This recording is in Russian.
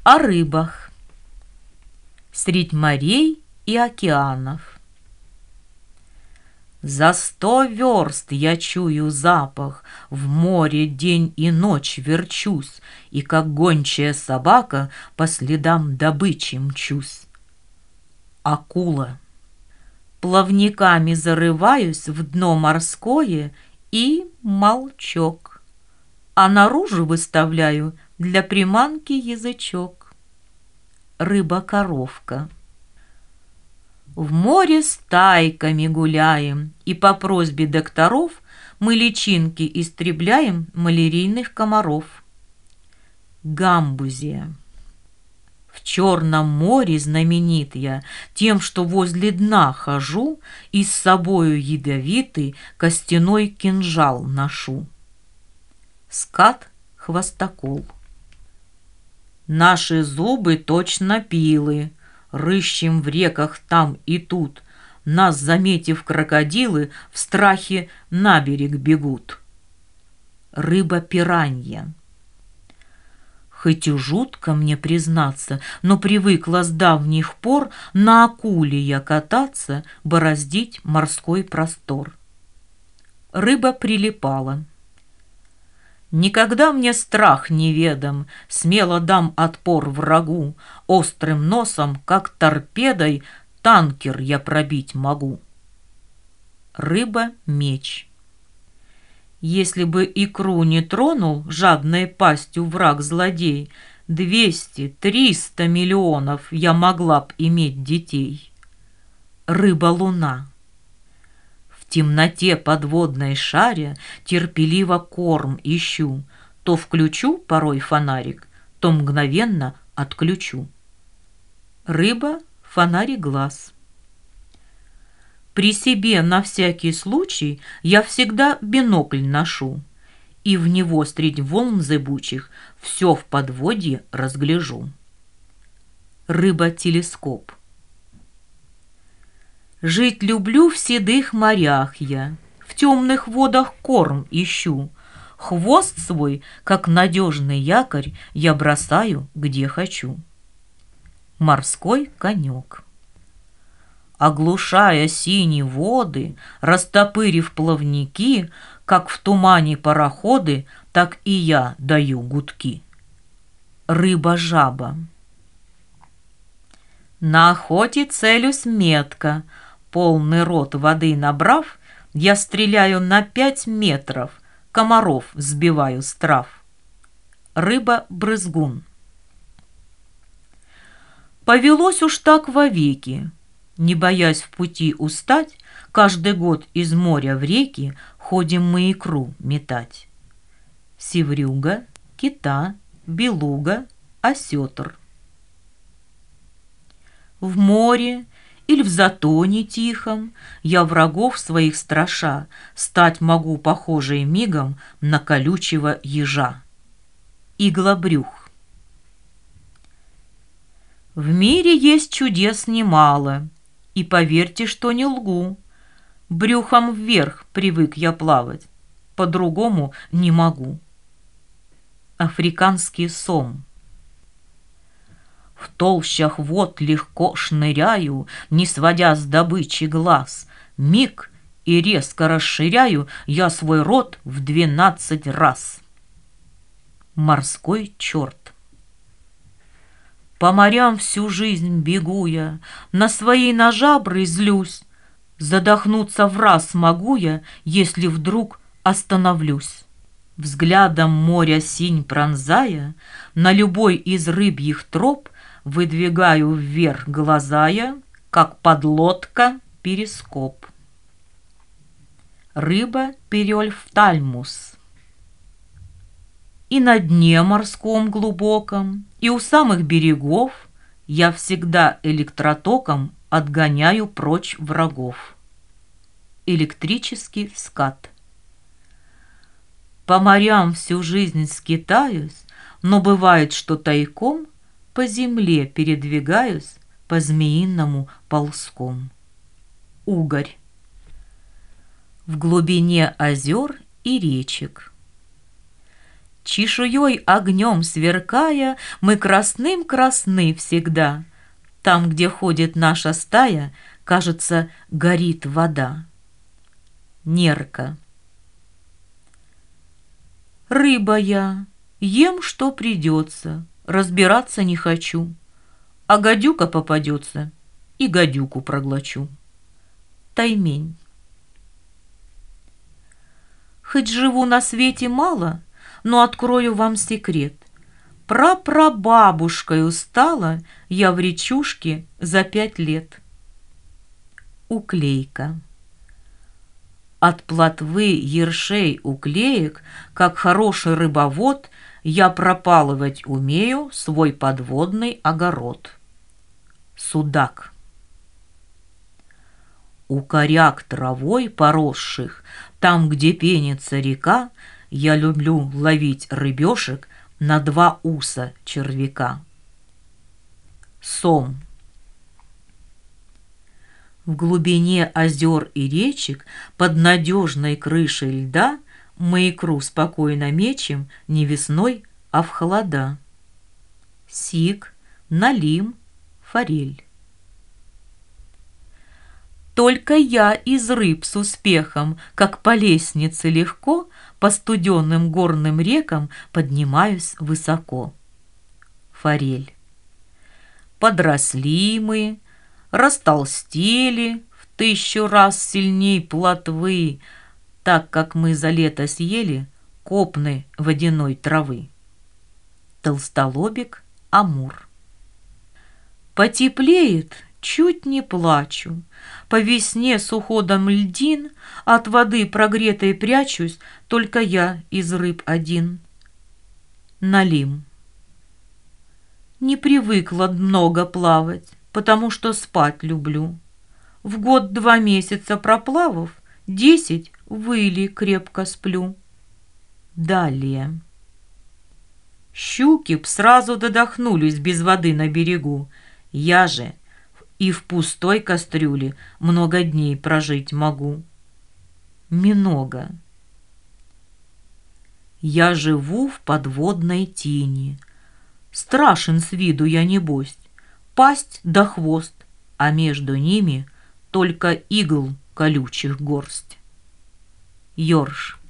О рыбах. Средь морей и океанов. За 100 верст я чую запах, в море день и ночь верчусь, и как гончая собака по следам добычи мчусь. Акула. Плавниками зарываюсь в дно морское и молчок, а наружу выставляю для приманки язычок. Рыба-коровка. В море стайками гуляем, и по просьбе докторов мы личинки истребляем малярийных комаров. Гамбузия. В Черном море знаменит я тем, что возле дна хожу и с собою ядовитый костяной кинжал ношу. Скат-хвостокол. Наши зубы точно пилы, рыщем в реках там и тут. Нас, заметив крокодилы, в страхе на берег бегут. Рыба-пиранья. Хоть и жутко мне признаться, но привыкла с давних пор на акуле я кататься, бороздить морской простор. Рыба прилипала. Никогда мне страх неведом, смело дам отпор врагу, острым носом, как торпедой, танкер я пробить могу. Рыба-меч. Если бы икру не тронул жадной пастью враг-злодей, 200-300 миллионов я могла б иметь детей. Рыба-луна. В темноте подводной шаря терпеливо корм ищу. То включу порой фонарик, то мгновенно отключу. Рыба — фонарик глаз. При себе на всякий случай я всегда бинокль ношу, и в него средь волн зыбучих все в подводье разгляжу. Рыба-телескоп. Жить люблю в седых морях я, в темных водах корм ищу. Хвост свой, как надежный якорь, я бросаю, где хочу. Морской конек. Оглушая синие воды, растопырив плавники, как в тумане пароходы, так и я даю гудки. Рыба-жаба. На охоте целюсь метко, полный рот воды набрав, я стреляю на 5 метров, комаров сбиваю с трав. Рыба-брызгун. Повелось уж так вовеки, не боясь в пути устать, каждый год из моря в реки ходим мы икру метать. Севрюга, кита, белуга, осетр. В море или в затоне тихом я врагов своих страша стать могу похожей мигом на колючего ежа. Иглобрюх. В мире есть чудес немало, и поверьте, что не лгу. Брюхом вверх привык я плавать, по-другому не могу. Африканский сом. В толщах вод легко шныряю, не сводя с добычи глаз. Миг и резко расширяю я свой рот в 12 раз. Морской черт. По морям всю жизнь бегу я, на свои ножабры злюсь. Задохнуться враз могу я, если вдруг остановлюсь. Взглядом моря синь пронзая, на любой из рыбьих троп выдвигаю вверх глаза я, как подлодка перископ. Рыба-перельфтальмус. И на дне морском глубоком, и у самых берегов я всегда электротоком отгоняю прочь врагов. Электрический скат. По морям всю жизнь скитаюсь, но бывает, что тайком по земле передвигаюсь по-змеиному ползком. Угорь. В глубине озер и речек. Чешуей огнем сверкая, мы красным-красны всегда. Там, где ходит наша стая, кажется, горит вода. Нерка. Рыба я, ем, что придется, разбираться не хочу. А гадюка попадется, и гадюку проглочу. Таймень. Хоть живу на свете мало, но открою вам секрет. Прапрабабушкою стала я в речушке за 5 лет. Уклейка. От плотвы ершей уклеек, как хороший рыбовод, я пропалывать умею свой подводный огород. Судак. У коряк травой поросших, там, где пенится река, я люблю ловить рыбешек на 2 уса червяка. Сом. В глубине озер и речек под надежной крышей льда мы икру спокойно мечем не весной, а в холода. Сик, налим, форель. Только я из рыб с успехом, как по лестнице легко, по студенным горным рекам поднимаюсь высоко. Форель. Подросли мы, растолстели в 1000 раз сильней плотвы, так как мы за лето съели копны водяной травы. Толстолобик, амур. Потеплеет, чуть не плачу. По весне с уходом льдин от воды прогретой прячусь, только я из рыб один. Налим. Не привыкла много плавать, потому что спать люблю. В год 2 месяца проплавав, 10 выли крепко сплю. Далее. Щуки б сразу додохнулись без воды на берегу. Я же и в пустой кастрюле много дней прожить могу. Минога. Я живу в подводной тени. Страшен с виду я небось, пасть да хвост, а между ними только игл колючих горсть. Ёрш.